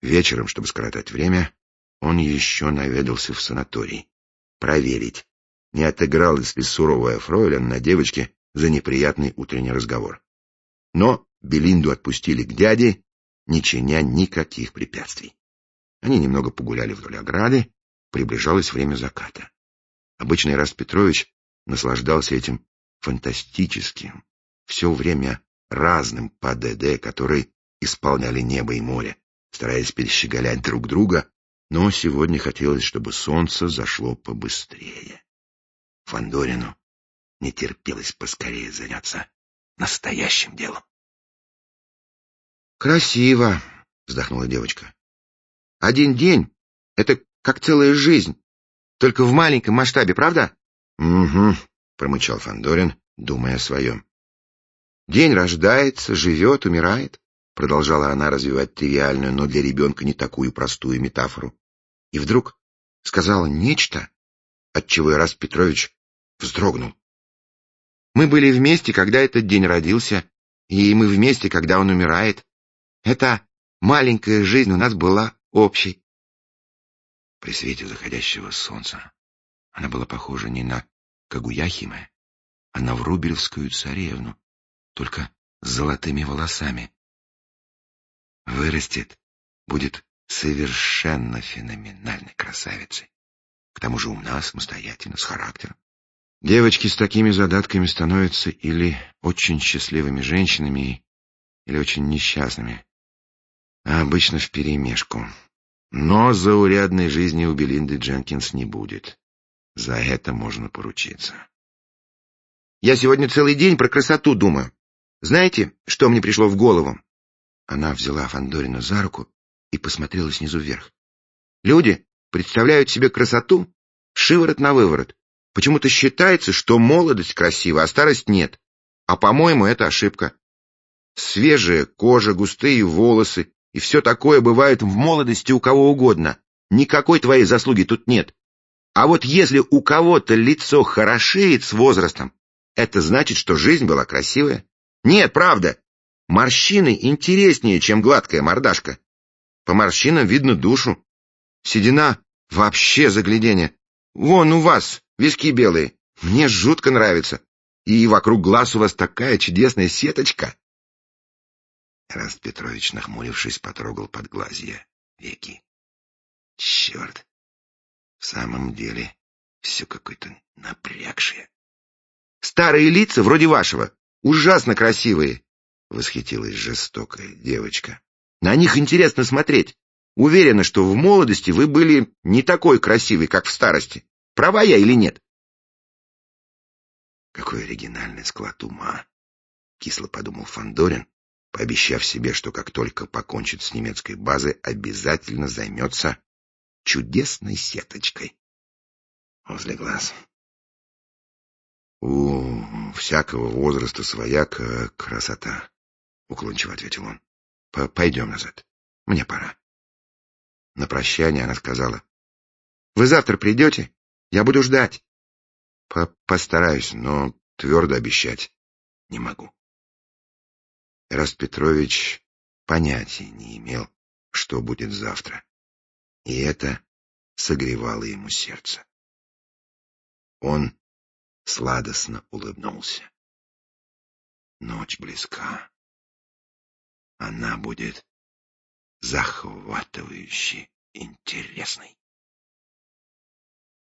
Вечером, чтобы скоротать время, он еще наведался в санаторий. Проверить, не отыгралась ли суровая фройлен на девочке за неприятный утренний разговор. Но Белинду отпустили к дяде, не чиня никаких препятствий. Они немного погуляли вдоль ограды, приближалось время заката. Обычно Эраст Петрович наслаждался этим фантастическим, все время разным ПДД, которые исполняли небо и море, стараясь перещеголять друг друга, но сегодня хотелось, чтобы солнце зашло побыстрее. Фандорину не терпелось поскорее заняться настоящим делом. «Красиво», — вздохнула девочка. «Один день — это как целая жизнь, только в маленьком масштабе, правда?» «Угу», — промычал Фандорин, думая о своем. «День рождается, живет, умирает», — продолжала она развивать тривиальную, но для ребенка не такую простую метафору. И вдруг сказала нечто, отчего Эраст Петрович вздрогнул. «Мы были вместе, когда этот день родился, и мы вместе, когда он умирает. Эта маленькая жизнь у нас была общей». При свете заходящего солнца она была похожа не на Кагуяхиме, а на врубелевскую царевну, только с золотыми волосами. Вырастет, будет совершенно феноменальной красавицей. К тому же умна, самостоятельна, с характером. Девочки с такими задатками становятся или очень счастливыми женщинами, или очень несчастными, а обычно вперемешку. Но заурядной жизни у Белинды Дженкинс не будет. За это можно поручиться. «Я сегодня целый день про красоту думаю. Знаете, что мне пришло в голову?» Она взяла Фандорина за руку и посмотрела снизу вверх. «Люди представляют себе красоту шиворот на выворот. Почему-то считается, что молодость красива, а старость нет. А, по-моему, это ошибка. Свежая кожа, густые волосы и все такое бывает в молодости у кого угодно. Никакой твоей заслуги тут нет. А вот если у кого-то лицо хорошеет с возрастом, это значит, что жизнь была красивая. Нет, правда. Морщины интереснее, чем гладкая мордашка. По морщинам видно душу. Седина вообще загляденье. Вон у вас виски белые. Мне жутко нравится. И вокруг глаз у вас такая чудесная сеточка. Эраст Петрович, нахмурившись, потрогал подглазья веки. Черт. В самом деле, все какое-то напрягшее. Старые лица, вроде вашего, ужасно красивые, — восхитилась жестокая девочка. На них интересно смотреть. Уверена, что в молодости вы были не такой красивой, как в старости. Права я или нет? Какой оригинальный склад ума, — кисло подумал Фандорин, пообещав себе, что как только покончит с немецкой базой, обязательно займется чудесной сеточкой возле глаз. «У всякого возраста своя красота», — уклончиво ответил он. «Пойдем назад. Мне пора». На прощание она сказала: «Вы завтра придете? Я буду ждать». «Постараюсь, но твердо обещать не могу». Эраст Петрович понятия не имел, что будет завтра, и это согревало ему сердце. Он сладостно улыбнулся. Ночь близка. Она будет захватывающе интересной.